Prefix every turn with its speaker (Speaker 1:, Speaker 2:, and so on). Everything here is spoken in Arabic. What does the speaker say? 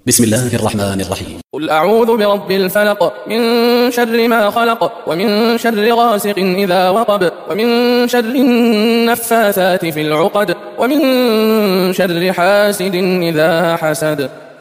Speaker 1: بسم الله الرحمن الرحيم.
Speaker 2: قل أعوذ برب الفلق من شر ما خلق ومن شر غاسق إذا وقب ومن شر النفاثات في العقد ومن شر حاسد إذا حسد.